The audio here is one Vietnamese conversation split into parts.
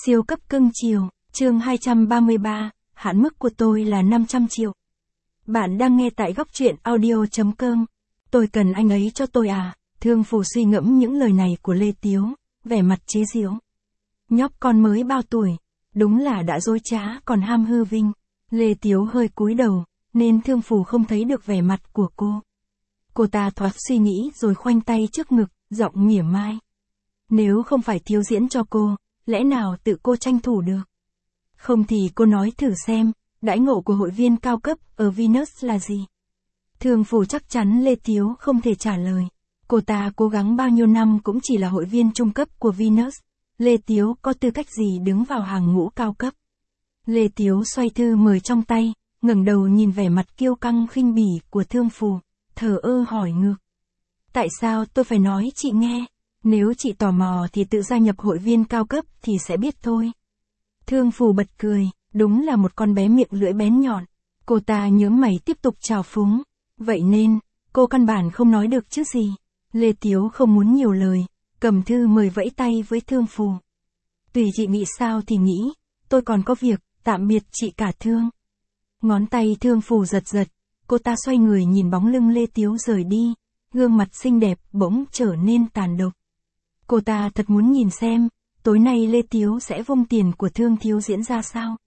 Siêu cấp cưng chiều, chương 233, hạn mức của tôi là 500 triệu. Bạn đang nghe tại góc truyện audio.com. Tôi cần anh ấy cho tôi à? Thương Phù suy ngẫm những lời này của Lê Tiếu, vẻ mặt chế giễu. Nhóc con mới bao tuổi, đúng là đã dối trá còn ham hư vinh. Lê Tiếu hơi cúi đầu, nên Thương Phù không thấy được vẻ mặt của cô. Cô ta thoáng suy nghĩ rồi khoanh tay trước ngực, giọng mỉa mai. Nếu không phải Thiếu diễn cho cô, lẽ nào tự cô tranh thủ được? Không thì cô nói thử xem, đãi ngộ của hội viên cao cấp ở Venus là gì? Thương Phù chắc chắn Lê Tiếu không thể trả lời. Cô ta cố gắng bao nhiêu năm cũng chỉ là hội viên trung cấp của Venus. Lê Tiếu có tư cách gì đứng vào hàng ngũ cao cấp? Lê Tiếu xoay thư mời trong tay, ngẩng đầu nhìn vẻ mặt kiêu căng khinh bỉ của Thương Phù, thờ ơ hỏi ngược. Tại sao tôi phải nói chị nghe? Nếu chị tò mò thì tự gia nhập hội viên cao cấp thì sẽ biết thôi. Thương Phù bật cười, đúng là một con bé miệng lưỡi bén nhọn. Cô ta nhướng mày tiếp tục trào phúng. Vậy nên, cô căn bản không nói được chứ gì. Lê Tiếu không muốn nhiều lời, cầm thư mời vẫy tay với Thương Phù. Tùy chị nghĩ sao thì nghĩ, tôi còn có việc, tạm biệt chị cả Thương. Ngón tay Thương Phù giật giật, cô ta xoay người nhìn bóng lưng Lê Tiếu rời đi, gương mặt xinh đẹp bỗng trở nên tàn độc. Cô ta thật muốn nhìn xem, tối nay Lê Tiếu sẽ vung tiền của Thương Thiếu diễn ra sao.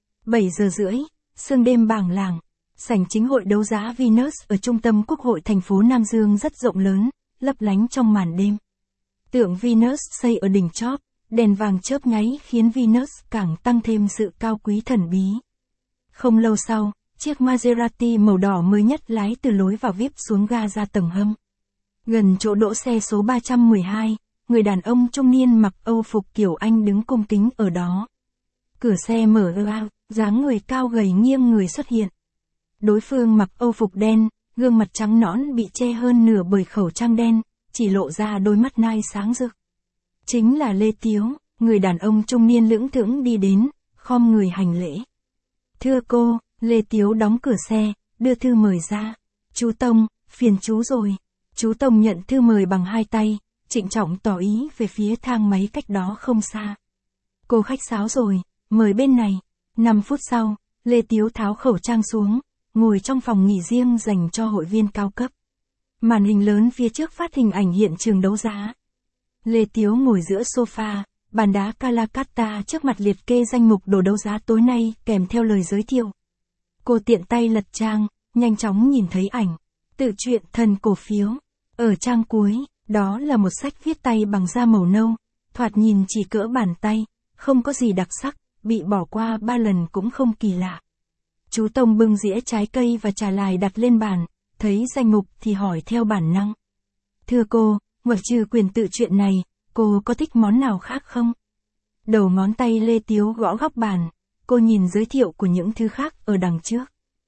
7 giờ rưỡi, sương đêm bảng làng, sảnh chính hội đấu giá Venus ở trung tâm Quốc hội thành phố Nam Dương rất rộng lớn, lấp lánh trong màn đêm. Tượng Venus xây ở đỉnh chóp, đèn vàng chớp nháy khiến Venus càng tăng thêm sự cao quý thần bí. Không lâu sau, chiếc Maserati màu đỏ mới nhất lái từ lối vào VIP xuống ga ra tầng hầm. Gần chỗ đỗ xe số 312, người đàn ông trung niên mặc Âu phục kiểu Anh đứng cung kính ở đó. Cửa xe mở ra, dáng người cao gầy nghiêng người xuất hiện. Đối phương mặc Âu phục đen, gương mặt trắng nõn bị che hơn nửa bởi khẩu trang đen, chỉ lộ ra đôi mắt nai sáng rực. Chính là Lê Tiếu, người đàn ông trung niên lững thững đi đến, khom người hành lễ. Thưa cô, Lê Tiếu đóng cửa xe, đưa thư mời ra. Chú Tông, phiền chú rồi. Chú Tông nhận thư mời bằng hai tay, trịnh trọng tỏ ý về phía thang máy cách đó không xa. Cô khách sáo rồi, mời bên này. 5 phút sau, Lê Tiếu tháo khẩu trang xuống, ngồi trong phòng nghỉ riêng dành cho hội viên cao cấp. Màn hình lớn phía trước phát hình ảnh hiện trường đấu giá. Lê Tiếu ngồi giữa sofa, bàn đá Calacata trước mặt liệt kê danh mục đồ đấu giá tối nay kèm theo lời giới thiệu. Cô tiện tay lật trang, nhanh chóng nhìn thấy ảnh. Tự truyện Thần Cổ Phiếu. Ở trang cuối, đó là một sách viết tay bằng da màu nâu, thoạt nhìn chỉ cỡ bàn tay, không có gì đặc sắc, bị bỏ qua 3 lần cũng không kỳ lạ. Chú Tông bưng dĩa trái cây và trà lài đặt lên bàn, thấy danh mục thì hỏi theo bản năng. Thưa cô, ngoại trừ quyền tự truyện này, cô có thích món nào khác không? Đầu ngón tay Lê Tiếu gõ góc bàn, cô nhìn giới thiệu của những thứ khác ở đằng trước.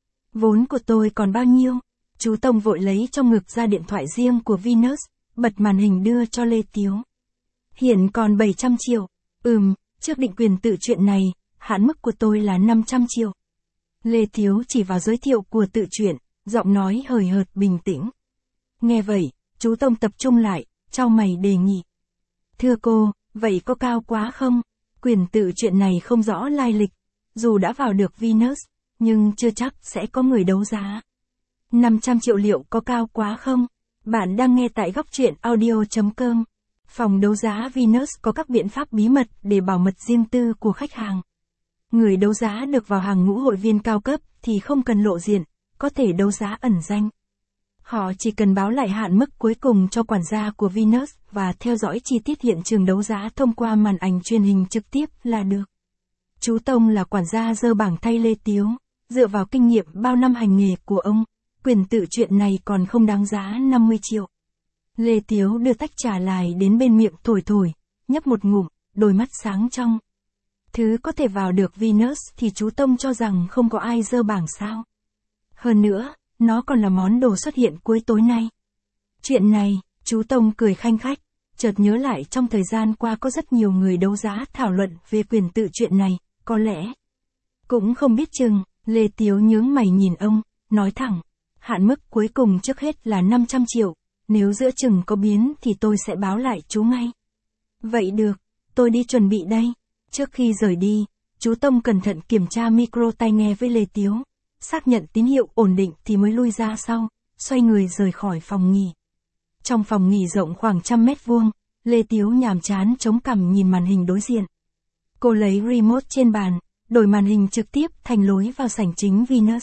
Vốn của tôi còn bao nhiêu? Chú Tông vội lấy trong ngực ra điện thoại riêng của Venus, bật màn hình đưa cho Lê Tiếu. Hiện còn 700 triệu. Trước định quyền tự truyện này, hạn mức của tôi là 500 triệu. Lê Tiếu chỉ vào giới thiệu của tự truyện, giọng nói hời hợt bình tĩnh. Nghe vậy, chú Tông tập trung lại, chau mày đề nghị. Thưa cô, vậy có cao quá không? Quyền tự truyện này không rõ lai lịch, dù đã vào được Venus, nhưng chưa chắc sẽ có người đấu giá. 500 triệu liệu có cao quá không? Bạn đang nghe tại góc truyện audio.com. Phòng đấu giá Venus có các biện pháp bí mật để bảo mật riêng tư của khách hàng. Người đấu giá được vào hàng ngũ hội viên cao cấp thì không cần lộ diện, có thể đấu giá ẩn danh. Họ chỉ cần báo lại hạn mức cuối cùng cho quản gia của Venus và theo dõi chi tiết hiện trường đấu giá thông qua màn ảnh truyền hình trực tiếp là được. Chú Tông là quản gia dơ bảng thay Lê Tiếu, dựa vào kinh nghiệm bao năm hành nghề của ông, quyền tự truyện này còn không đáng giá 50 triệu. Lê Tiếu đưa tách trà lài đến bên miệng thổi, nhấp một ngụm, đôi mắt sáng trong. Thứ có thể vào được Venus thì chú Tông cho rằng không có ai dơ bảng sao. Hơn nữa, nó còn là món đồ xuất hiện cuối tối nay. Chuyện này, chú Tông cười khanh khách, chợt nhớ lại trong thời gian qua có rất nhiều người đấu giá thảo luận về quyền tự truyện này, có lẽ. Cũng không biết chừng, Lê Tiếu nhướng mày nhìn ông, nói thẳng, hạn mức cuối cùng trước hết là 500 triệu, nếu giữa chừng có biến thì tôi sẽ báo lại chú ngay. Vậy được, tôi đi chuẩn bị đây. Trước khi rời đi, chú Tông cẩn thận kiểm tra micro tai nghe với Lê Tiếu, xác nhận tín hiệu ổn định thì mới lui ra sau, xoay người rời khỏi phòng nghỉ. Trong phòng nghỉ rộng khoảng 100 mét vuông, Lê Tiếu nhàm chán chống cằm nhìn màn hình đối diện. Cô lấy remote trên bàn, đổi màn hình trực tiếp thành lối vào sảnh chính Venus.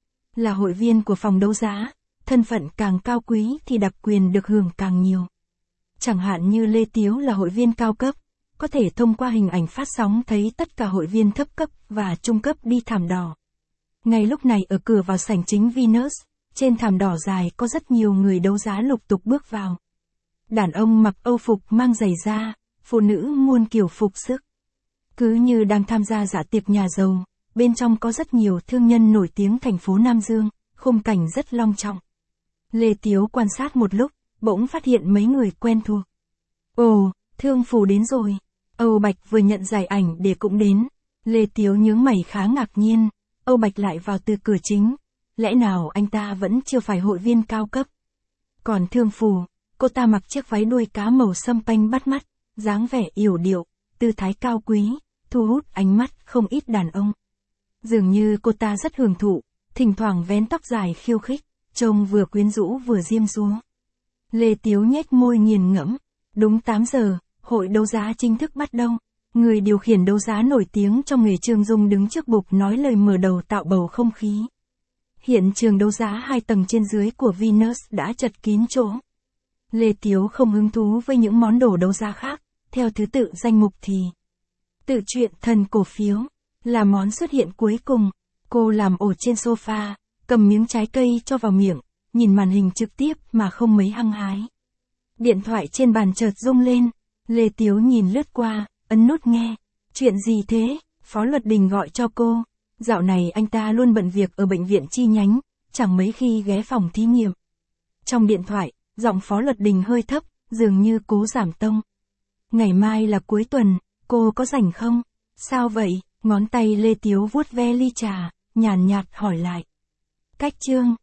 Là hội viên của phòng đấu giá, thân phận càng cao quý thì đặc quyền được hưởng càng nhiều. Chẳng hạn như Lê Tiếu là hội viên cao cấp, có thể thông qua hình ảnh phát sóng thấy tất cả hội viên thấp cấp và trung cấp đi thảm đỏ. Ngay lúc này ở cửa vào sảnh chính Venus, trên thảm đỏ dài có rất nhiều người đấu giá lục tục bước vào. Đàn ông mặc âu phục mang giày da, phụ nữ muôn kiểu phục sức. Cứ như đang tham gia dạ tiệc nhà giàu, bên trong có rất nhiều thương nhân nổi tiếng thành phố Nam Dương, khung cảnh rất long trọng. Lê Tiếu quan sát một lúc, bỗng phát hiện mấy người quen thuộc. Ồ, Thương Phù đến rồi. Âu Bạch vừa nhận giải ảnh để cũng đến. Lê Tiếu nhướng mày khá ngạc nhiên, Âu Bạch lại vào từ cửa chính. Lẽ nào anh ta vẫn chưa phải hội viên cao cấp? Còn Thương Phù, cô ta mặc chiếc váy đuôi cá màu sâm panh bắt mắt, dáng vẻ yểu điệu, tư thái cao quý, thu hút ánh mắt không ít đàn ông. Dường như cô ta rất hưởng thụ, thỉnh thoảng vén tóc dài khiêu khích, trông vừa quyến rũ vừa diêm dúa. Lê Tiếu nhếch môi nghiền ngẫm. Đúng 8 giờ, hội đấu giá chính thức bắt đầu. Người điều khiển đấu giá nổi tiếng trong nghề Trương Dung đứng trước bục nói lời mở đầu tạo bầu không khí. Hiện trường đấu giá 2 tầng trên dưới của Venus đã chật kín chỗ. Lê Tiếu không hứng thú với những món đồ đấu giá khác, theo thứ tự danh mục thì Tự truyện Thần Cổ Phiếu là món xuất hiện cuối cùng. Cô làm ổ trên sofa, cầm miếng trái cây cho vào miệng, nhìn màn hình trực tiếp mà không mấy hăng hái. Điện thoại trên bàn chợt rung lên, Lê Tiếu nhìn lướt qua, ấn nút nghe. Chuyện gì thế? Phó Luật Đình gọi cho cô. Dạo này anh ta luôn bận việc ở bệnh viện chi nhánh, chẳng mấy khi ghé phòng thí nghiệm. Trong điện thoại, giọng Phó Luật Đình hơi thấp, dường như cố giảm tông. Ngày mai là cuối tuần, cô có rảnh không? Sao vậy? Ngón tay Lê Tiếu vuốt ve ly trà, nhàn nhạt hỏi lại. Cách chương.